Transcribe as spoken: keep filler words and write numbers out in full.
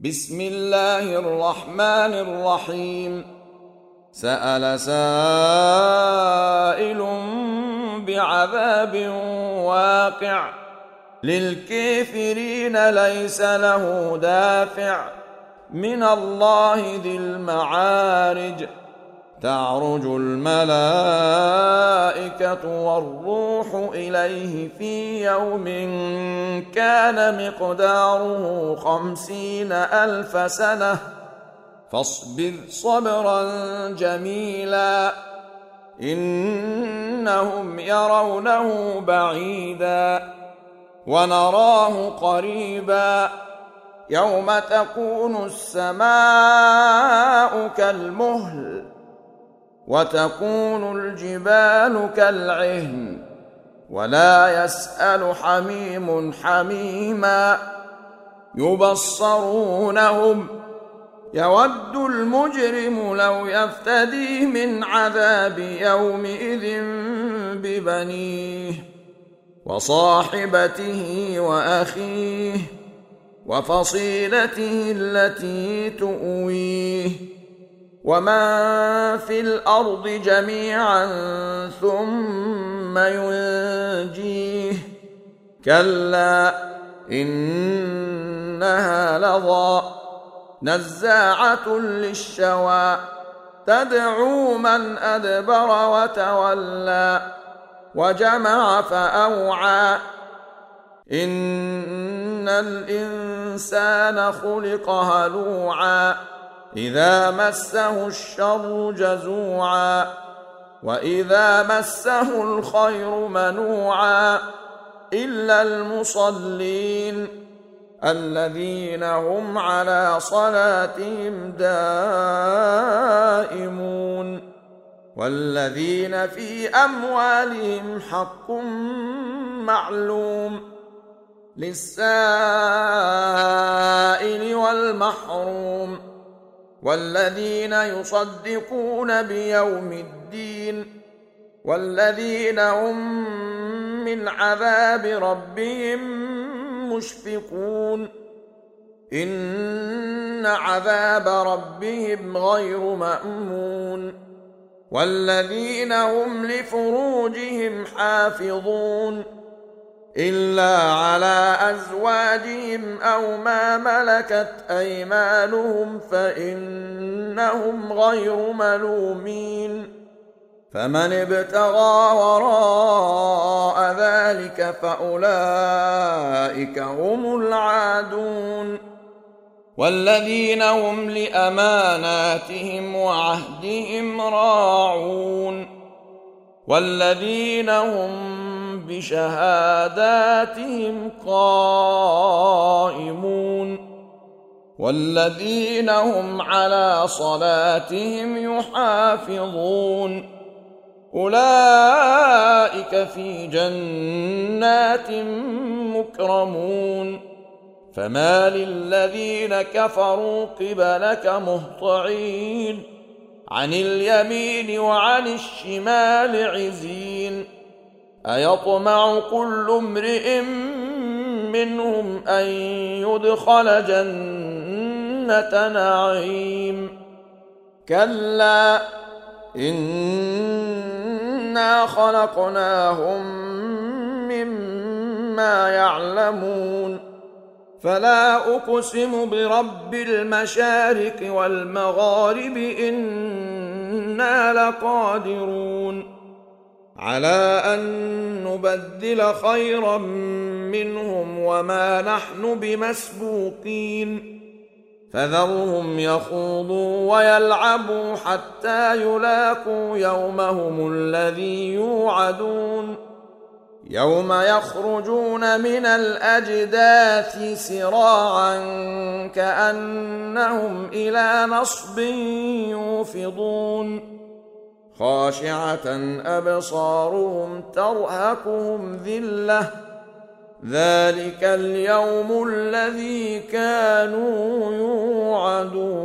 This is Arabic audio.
بسم الله الرحمن الرحيم. سأل سائل بعذاب واقع للكافرين ليس له دافع من الله ذي المعارج. تعرج الملائكة والروح إليه في يوم كان مقداره خمسين ألف سنة فاصبر صبرا جميلا إنهم يرونه بعيدا ونراه قريبا يوم تكون السماء كالمهل وتكون الجبال كالعهن ولا يسأل حميم حميما يبصرونهم يود المجرم لو يفتدي من عذاب يومئذ ببنيه وصاحبته وأخيه وفصيلته التي تؤويه ومن في الأرض جميعا ثم ينجيه كلا إنها لظى نزاعة للشوى تدعو من أدبر وتولى وجمع فأوعى إن الإنسان خلق هلوعا إذا مسه الشر جزوعا وإذا مسه الخير منوعا إلا المصلين الذين هم على صلاتهم دائمون والذين في أموالهم حق معلوم للسائل والمحروم والذين يصدقون بيوم الدين والذين هم من عذاب ربهم مشفقون إن عذاب ربهم غير مأمون والذين هم لفروجهم حافظون إلا على أزواجهم أو ما ملكت أيمانهم فإنهم غير ملومين فمن ابتغى وراء ذلك فأولئك هم العادون والذين هم لأماناتهم وعهدهم راعون والذين هم بشهاداتهم قائمون والذين هم على صلاتهم يحافظون أولئك في جنات مكرمون فما للذين كفروا قبلك مهطعين عن اليمين وعن الشمال عزين أيطمع كل امرئ منهم أن يدخل جنة نعيم كلا إنا خلقناهم مما يعلمون فلا أقسم برب المشارق والمغارب إنا لقادرون على أن نبدل خيرا منهم وما نحن بمسبوقين فذرهم يخوضوا ويلعبوا حتى يلاقوا يومهم الذي يوعدون يوم يخرجون من الأجداث سراعا كأنهم إلى نصب يوفضون خاشعة أبصارهم ترهقهم ذلة ذلك اليوم الذي كانوا يوعدون.